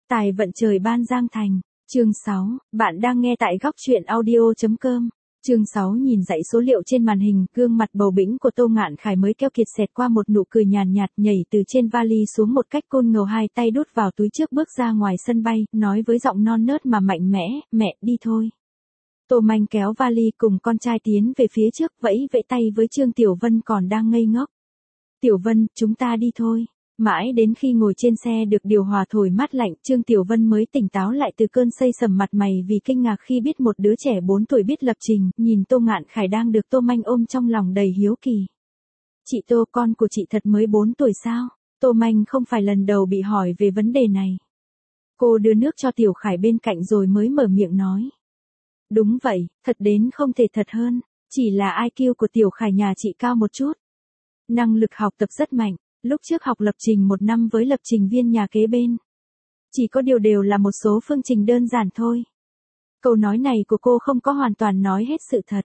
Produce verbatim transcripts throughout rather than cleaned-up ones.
Tài vận trời ban Giang Thành. Chương sáu, bạn đang nghe tại góc truyện audio chấm com. Chương sáu nhìn dãy số liệu trên màn hình, gương mặt bầu bĩnh của Tô Ngạn Khải mới keo kiệt xẹt qua một nụ cười nhàn nhạt, nhảy từ trên vali xuống một cách côn ngầu, hai tay đút vào túi trước bước ra ngoài sân bay, nói với giọng non nớt mà mạnh mẽ, mẹ, đi thôi. Tô Manh kéo vali cùng con trai tiến về phía trước, vẫy vẫy tay với Trương Tiểu Vân còn đang ngây ngốc. Tiểu Vân, chúng ta đi thôi. Mãi đến khi ngồi trên xe được điều hòa thổi mát lạnh, Trương Tiểu Vân mới tỉnh táo lại từ cơn say sầm mặt mày vì kinh ngạc khi biết một đứa trẻ bốn tuổi biết lập trình, nhìn Tô Ngạn Khải đang được Tô Manh ôm trong lòng đầy hiếu kỳ. Chị Tô, con của chị thật mới bốn tuổi sao? Tô Manh không phải lần đầu bị hỏi về vấn đề này. Cô đưa nước cho Tiểu Khải bên cạnh rồi mới mở miệng nói. Đúng vậy, thật đến không thể thật hơn, chỉ là i kiu của Tiểu Khải nhà chị cao một chút. Năng lực học tập rất mạnh. Lúc trước học lập trình một năm với lập trình viên nhà kế bên. Chỉ có điều đều là một số phương trình đơn giản thôi. Câu nói này của cô không có hoàn toàn nói hết sự thật.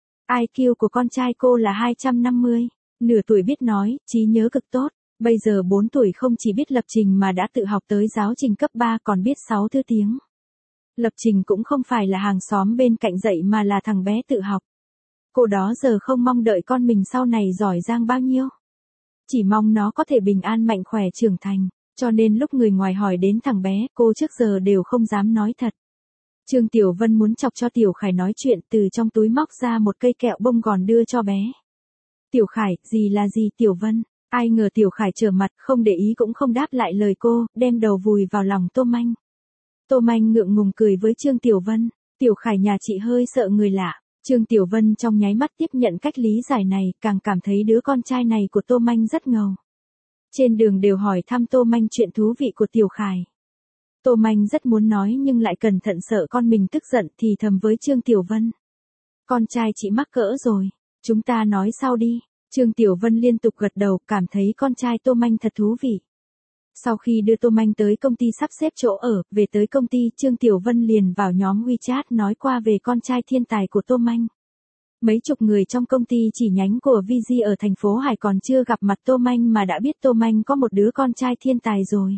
i kiu của con trai cô là hai trăm năm mươi, nửa tuổi biết nói, trí nhớ cực tốt. Bây giờ bốn tuổi không chỉ biết lập trình mà đã tự học tới giáo trình cấp ba còn biết sáu thứ tiếng. Lập trình cũng không phải là hàng xóm bên cạnh dạy mà là thằng bé tự học. Cô đó giờ không mong đợi con mình sau này giỏi giang bao nhiêu. Chỉ mong nó có thể bình an mạnh khỏe trưởng thành, cho nên lúc người ngoài hỏi đến thằng bé, cô trước giờ đều không dám nói thật. Trương Tiểu Vân muốn chọc cho Tiểu Khải nói chuyện, từ trong túi móc ra một cây kẹo bông gòn đưa cho bé. Tiểu Khải, gì là gì Tiểu Vân? Ai ngờ Tiểu Khải trở mặt, không để ý cũng không đáp lại lời cô, đem đầu vùi vào lòng Tô Manh. Tô Manh ngượng ngùng cười với Trương Tiểu Vân, Tiểu Khải nhà chị hơi sợ người lạ. Trương Tiểu Vân trong nháy mắt tiếp nhận cách lý giải này, càng cảm thấy đứa con trai này của Tô Manh rất ngầu. Trên đường đều hỏi thăm Tô Manh chuyện thú vị của Tiểu Khải. Tô Manh rất muốn nói nhưng lại cẩn thận sợ con mình tức giận, thì thầm với Trương Tiểu Vân. Con trai chị mắc cỡ rồi, chúng ta nói sau đi. Trương Tiểu Vân liên tục gật đầu, cảm thấy con trai Tô Manh thật thú vị. Sau khi đưa Tô Manh tới công ty sắp xếp chỗ ở, về tới công ty, Trương Tiểu Vân liền vào nhóm WeChat nói qua về con trai thiên tài của Tô Manh. Mấy chục người trong công ty chỉ nhánh của vê giê ở thành phố Hải còn chưa gặp mặt Tô Manh mà đã biết Tô Manh có một đứa con trai thiên tài rồi.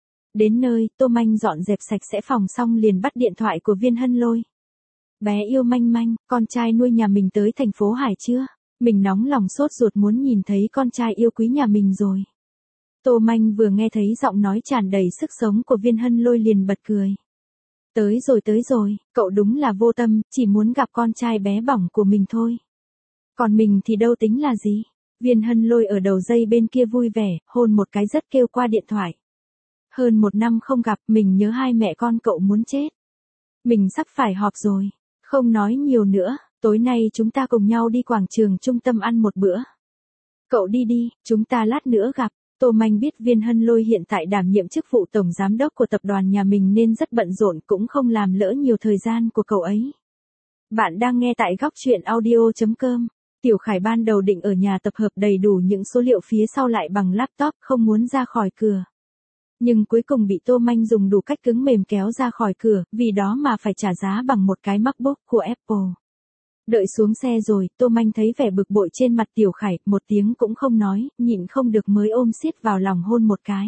Đến nơi, Tô Manh dọn dẹp sạch sẽ phòng xong liền bắt điện thoại của Viên Hân Lôi. Bé yêu Manh Manh, con trai nuôi nhà mình tới thành phố Hải chưa? Mình nóng lòng sốt ruột muốn nhìn thấy con trai yêu quý nhà mình rồi. Tô Manh vừa nghe thấy giọng nói tràn đầy sức sống của Viên Hân Lôi liền bật cười. Tới rồi tới rồi, cậu đúng là vô tâm, chỉ muốn gặp con trai bé bỏng của mình thôi. Còn mình thì đâu tính là gì? Viên Hân Lôi ở đầu dây bên kia vui vẻ, hôn một cái rất kêu qua điện thoại. Hơn một năm không gặp, mình nhớ hai mẹ con cậu muốn chết. Mình sắp phải họp rồi, không nói nhiều nữa, tối nay chúng ta cùng nhau đi quảng trường trung tâm ăn một bữa. Cậu đi đi, chúng ta lát nữa gặp. Tô Manh biết Viên Hân Lôi hiện tại đảm nhiệm chức vụ tổng giám đốc của tập đoàn nhà mình nên rất bận rộn, cũng không làm lỡ nhiều thời gian của cậu ấy. Bạn đang nghe tại góc truyện audio chấm com. Tiểu Khải ban đầu định ở nhà tập hợp đầy đủ những số liệu phía sau lại bằng laptop, không muốn ra khỏi cửa. Nhưng cuối cùng bị Tô Manh dùng đủ cách cứng mềm kéo ra khỏi cửa, vì đó mà phải trả giá bằng một cái MacBook của Apple. Đợi xuống xe rồi, Tô Manh thấy vẻ bực bội trên mặt Tiểu Khải, một tiếng cũng không nói, nhịn không được mới ôm siết vào lòng hôn một cái.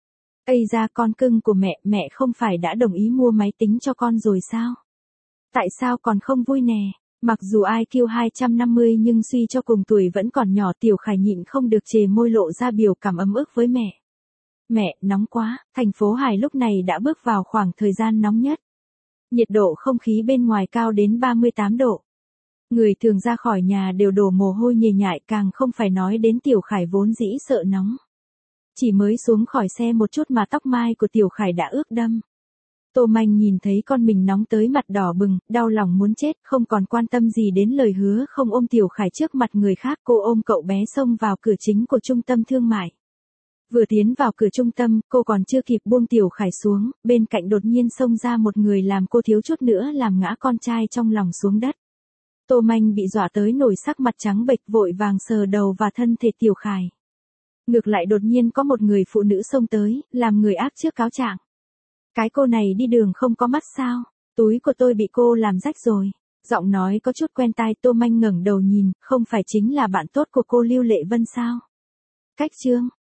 Ây da, con cưng của mẹ, mẹ không phải đã đồng ý mua máy tính cho con rồi sao? Tại sao còn không vui nè? Mặc dù i kiu hai trăm năm mươi nhưng suy cho cùng tuổi vẫn còn nhỏ, Tiểu Khải nhịn không được chề môi lộ ra biểu cảm ấm ức với mẹ. Mẹ, nóng quá, thành phố Hải lúc này đã bước vào khoảng thời gian nóng nhất. Nhiệt độ không khí bên ngoài cao đến ba mươi tám độ. Người thường ra khỏi nhà đều đổ mồ hôi nhề nhại, càng không phải nói đến Tiểu Khải vốn dĩ sợ nóng. Chỉ mới xuống khỏi xe một chút mà tóc mai của Tiểu Khải đã ướt đẫm. Tô Manh nhìn thấy con mình nóng tới mặt đỏ bừng, đau lòng muốn chết, không còn quan tâm gì đến lời hứa không ôm Tiểu Khải trước mặt người khác, cô ôm cậu bé xông vào cửa chính của trung tâm thương mại. Vừa tiến vào cửa trung tâm, cô còn chưa kịp buông Tiểu Khải xuống, bên cạnh đột nhiên xông ra một người làm cô thiếu chút nữa làm ngã con trai trong lòng xuống đất. Tô Manh bị dọa tới nổi sắc mặt trắng bệch, vội vàng sờ đầu và thân thể Tiểu Khải. Ngược lại đột nhiên có một người phụ nữ xông tới, làm người ác trước cáo trạng. Cái cô này đi đường không có mắt sao? Túi của tôi bị cô làm rách rồi. Giọng nói có chút quen tai, Tô Manh ngẩng đầu nhìn, không phải chính là bạn tốt của cô Lưu Lệ Vân sao? Cách Trương,